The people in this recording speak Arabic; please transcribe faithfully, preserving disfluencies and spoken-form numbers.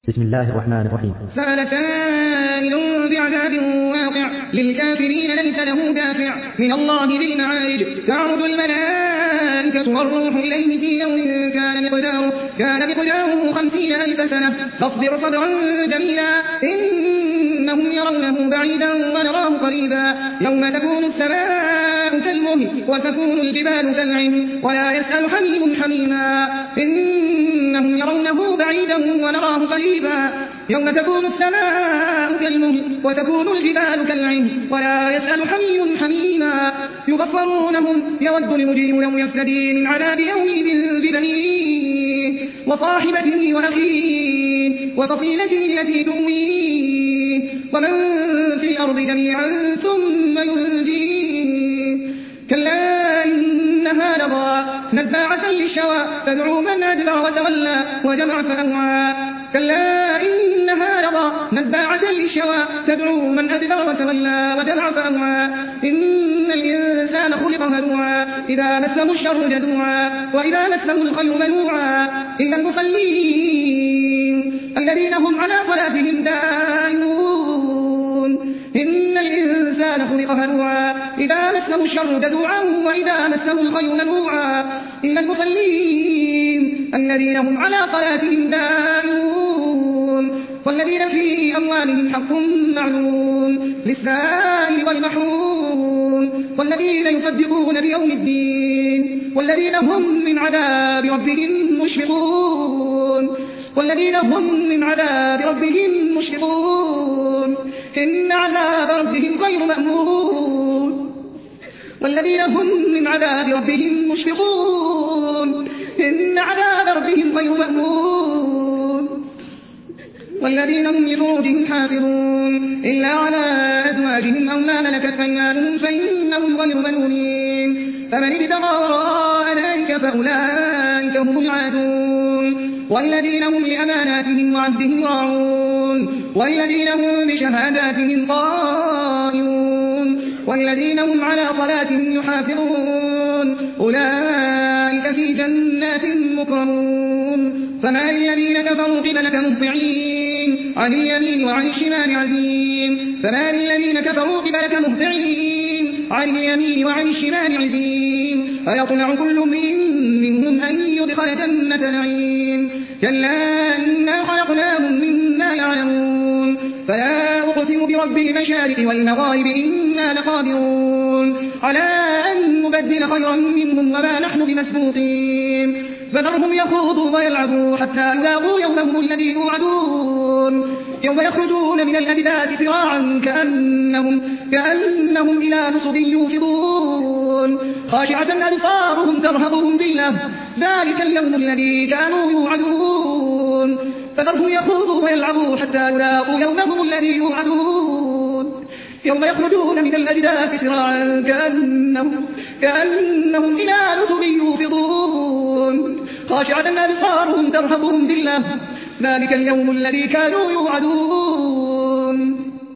بسم الله الرحمن الرحيم. سأل سائل بعذاب واقع للكافرين ليس له دافع من الله ذي المعارج تعرج الملائكة والروح إليه في يوم كان مقداره كان مقداره خمسين ألف سنة فاصبر صبرا جميلا إنهم يرونه بعيدا ونراه قريبا يوم تكون السماء كالمهل وتكون الجبال كالعهن ولا يسأل حميم حميما إنهم يرونه بعيدا ونراه قريبا يوم تكون السماء كالمهل وتكون الجبال كالعهن ولا يسأل حميم حميما يبصرونهم يود المجرم لو يفتدي من عذاب يومئذ ببنيه وصاحبته وأخيه وفصيلته التي تؤويه ومن في الأرض جميعا ثم ينجيه كلا إنها لظى نزاعة للشوى تدعو من أدبر وتولى وجمع فأوعى كلا إنها لظى نزاعة للشوى تدعو من أدبر وتولى وجمع فأوعى إن الإنسان خلق هلوعا إذا مسه الشر جزوعا وإذا مسه الخير منوعا إلا المصلين الذين هم على صلاتهم دائمون إن الإنسان خلق هلوعا إذا مسه الشر جزوعا وإذا مسه الخير منوعا إلا المصلين الذين هم على صلاتهم دائمون والذين في أموالهم حق معلوم للسائل والمحروم والذين يصدقون بيوم الدين والذين هم من عذاب ربهم مشفقون والذين هم من عذاب ربهم مشفقون إن عذاب ربهم غير مأمون والذين هم من عذاب ربهم مشفقون إن عذاب ربهم غير مأمون والذين هم لفروجهم حافظون إلا على أزواجهم أو ما ملكت أيمانهم فإنهم غير ملومين فمن ابتغى وراء ذلك فأولئك هم العادون والذين هم لأماناتهم وعهدهم راعون والذين هم بشهاداتهم قائمون والذين هم على صلاتهم يحافظون أولئك في جنات مكرمون فما الذين كفروا قبلك مهطعين عن اليمين وعن الشمال عزين فما الذين كفروا قبلك مهطعين عن اليمين وعن الشمال عزين أيطمع كل منهم أن يدخل جنة نعيم كلا إنا خلقناهم مما يعلمون فلا أقسم برب المشارق والمغارب إنا لقادرون على أن نبدل خيرا منهم وما نحن بمسبوقين فذرهم يخوضوا ويلعبوا حتى يلاقوا يومهم الذي يوعدون يوم يخرجون من الأجداث سراعا كأنهم, كأنهم إلى نصب يوفضون خاشعة أبصارهم ترهقهم ذلة ذلك اليوم الذي كانوا يوعدون فذرهم يخوضوا ويلعبوا حتى يلاقوا يومهم الذي يوعدون يوم يخرجون من الأجداث سراعا كأنهم, كأنهم إلى نصب يوفضون خاشعة أبصارهم ترهقهم ذلة ذلك اليوم الذي كانوا يوعدون